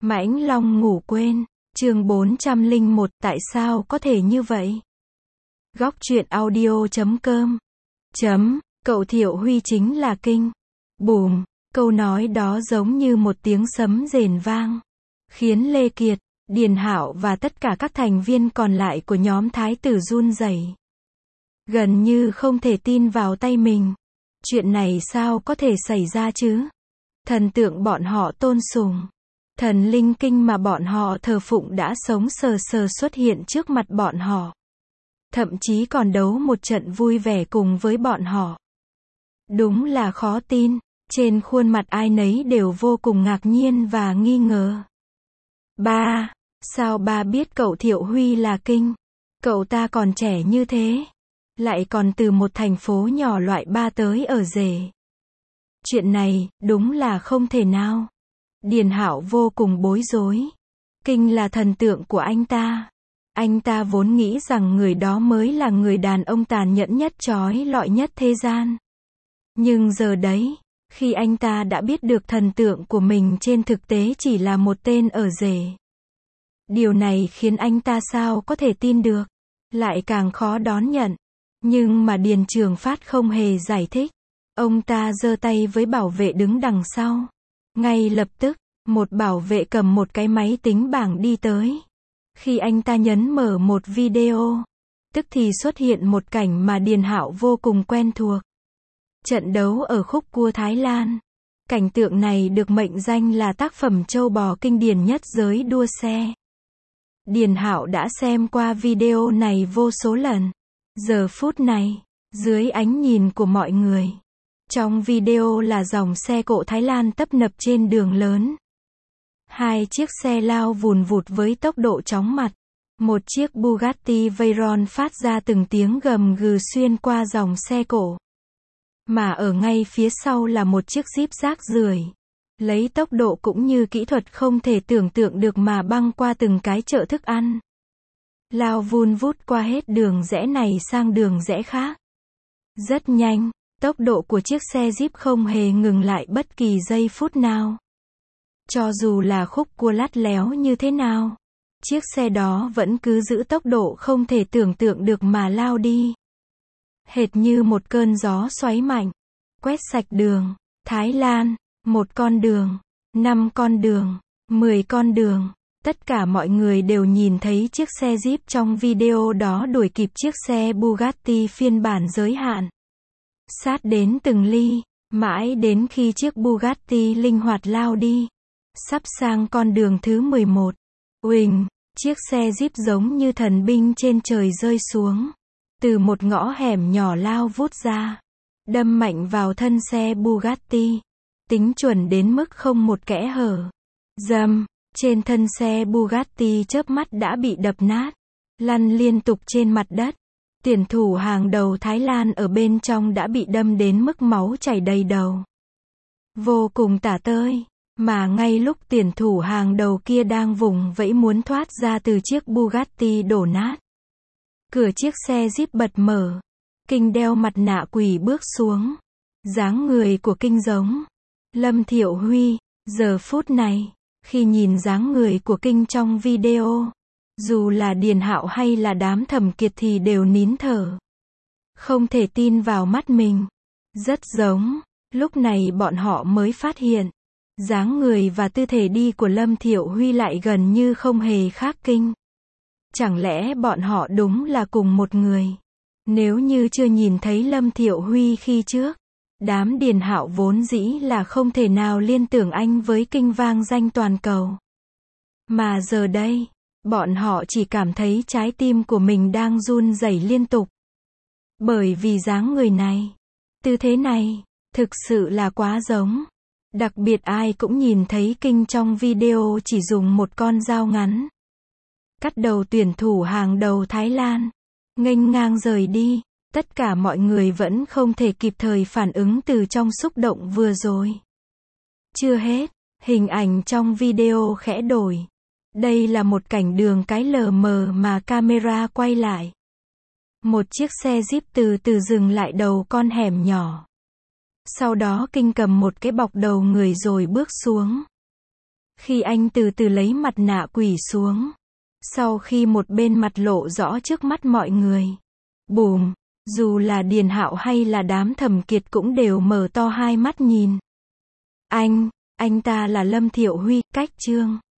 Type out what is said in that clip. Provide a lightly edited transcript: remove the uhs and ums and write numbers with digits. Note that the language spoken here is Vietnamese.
Mãnh Long ngủ quên. Chương 401 tại sao có thể như vậy? Góc truyện audio.com Cậu Thiệu Huy chính là kinh. Bùm, câu nói đó giống như một tiếng sấm rền vang, khiến Lê Kiệt, Điền Hạo và tất cả các thành viên còn lại của nhóm Thái tử run rẩy. Gần như không thể tin vào tay mình. Chuyện này sao có thể xảy ra chứ? Thần tượng bọn họ tôn sùng, thần linh kinh mà bọn họ thờ phụng đã sống sờ sờ xuất hiện trước mặt bọn họ. Thậm chí còn đấu một trận vui vẻ cùng với bọn họ. Đúng là khó tin, trên khuôn mặt ai nấy đều vô cùng ngạc nhiên và nghi ngờ. Ba, sao ba biết cậu Thiệu Huy là kinh? Cậu ta còn trẻ như thế, lại còn từ một thành phố nhỏ loại ba tới ở rể. Chuyện này, đúng là không thể nào. Điền Hạo vô cùng bối rối. Kinh là thần tượng của anh ta. Anh ta vốn nghĩ rằng người đó mới là người đàn ông tàn nhẫn nhất trói lọi nhất thế gian. Nhưng giờ đấy, khi anh ta đã biết được thần tượng của mình trên thực tế chỉ là một tên ở rể. Điều này khiến anh ta sao có thể tin được, lại càng khó đón nhận. Nhưng mà Điền Trường Phát không hề giải thích. Ông ta giơ tay với bảo vệ đứng đằng sau. Ngay lập tức, một bảo vệ cầm một cái máy tính bảng đi tới. Khi anh ta nhấn mở một video, tức thì xuất hiện một cảnh mà Điền Hạo vô cùng quen thuộc. Trận đấu ở khúc cua Thái Lan. Cảnh tượng này được mệnh danh là tác phẩm trâu bò kinh điển nhất giới đua xe. Điền Hạo đã xem qua video này vô số lần. Giờ phút này, dưới ánh nhìn của mọi người, trong video là dòng xe cộ Thái Lan tấp nập trên đường lớn. Hai chiếc xe lao vùn vụt với tốc độ chóng mặt. Một chiếc Bugatti Veyron phát ra từng tiếng gầm gừ xuyên qua dòng xe cộ. Mà ở ngay phía sau là một chiếc Jeep rác rưởi, lấy tốc độ cũng như kỹ thuật không thể tưởng tượng được mà băng qua từng cái chợ thức ăn. Lao vun vút qua hết đường rẽ này sang đường rẽ khác. Rất nhanh, tốc độ của chiếc xe Jeep không hề ngừng lại bất kỳ giây phút nào. Cho dù là khúc cua lắt léo như thế nào, chiếc xe đó vẫn cứ giữ tốc độ không thể tưởng tượng được mà lao đi. Hệt như một cơn gió xoáy mạnh, quét sạch đường. Thái Lan, 1 con đường, 5 con đường, 10 con đường. Tất cả mọi người đều nhìn thấy chiếc xe Jeep trong video đó đuổi kịp chiếc xe Bugatti phiên bản giới hạn. Sát đến từng ly, mãi đến khi chiếc Bugatti linh hoạt lao đi. Sắp sang con đường thứ 11. Uỳnh, chiếc xe Jeep giống như thần binh trên trời rơi xuống. Từ một ngõ hẻm nhỏ lao vút ra. Đâm mạnh vào thân xe Bugatti. Tính chuẩn đến mức không một kẽ hở. Dầm, trên thân xe Bugatti chớp mắt đã bị đập nát. Lăn liên tục trên mặt đất. Tuyển thủ hàng đầu Thái Lan ở bên trong đã bị đâm đến mức máu chảy đầy đầu. Vô cùng tả tơi. Mà ngay lúc tuyển thủ hàng đầu kia đang vùng vẫy muốn thoát ra từ chiếc Bugatti đổ nát, cửa chiếc xe Jeep bật mở. Kinh đeo mặt nạ quỷ bước xuống. Dáng người của Kinh giống Lâm Thiệu Huy. Giờ phút này, khi nhìn dáng người của Kinh trong video, dù là Điền Hạo hay là đám Thẩm Kiệt thì đều nín thở. Không thể tin vào mắt mình. Rất giống. Lúc này bọn họ mới phát hiện, dáng người và tư thế đi của Lâm Thiệu Huy lại gần như không hề khác Kinh. Chẳng lẽ bọn họ đúng là cùng một người? Nếu như chưa nhìn thấy Lâm Thiệu Huy khi trước, đám Điền Hạo vốn dĩ là không thể nào liên tưởng anh với Kinh vang danh toàn cầu. Mà giờ đây, bọn họ chỉ cảm thấy trái tim của mình đang run rẩy liên tục. Bởi vì dáng người này, tư thế này, thực sự là quá giống. Đặc biệt ai cũng nhìn thấy Kinh trong video chỉ dùng một con dao ngắn cắt đầu tuyển thủ hàng đầu Thái Lan, nghênh ngang rời đi. Tất cả mọi người vẫn không thể kịp thời phản ứng từ trong xúc động vừa rồi. Chưa hết, hình ảnh trong video khẽ đổi. Đây là một cảnh đường cái lờ mờ mà camera quay lại. Một chiếc xe Jeep từ từ dừng lại đầu con hẻm nhỏ. Sau đó Kinh cầm một cái bọc đầu người rồi bước xuống. Khi anh từ từ lấy mặt nạ quỷ xuống. Sau khi một bên mặt lộ rõ trước mắt mọi người. Bùm, dù là Điền Hạo hay là đám Thẩm Kiệt cũng đều mở to hai mắt nhìn. Anh ta là Lâm Thiệu Huy, cách Trương.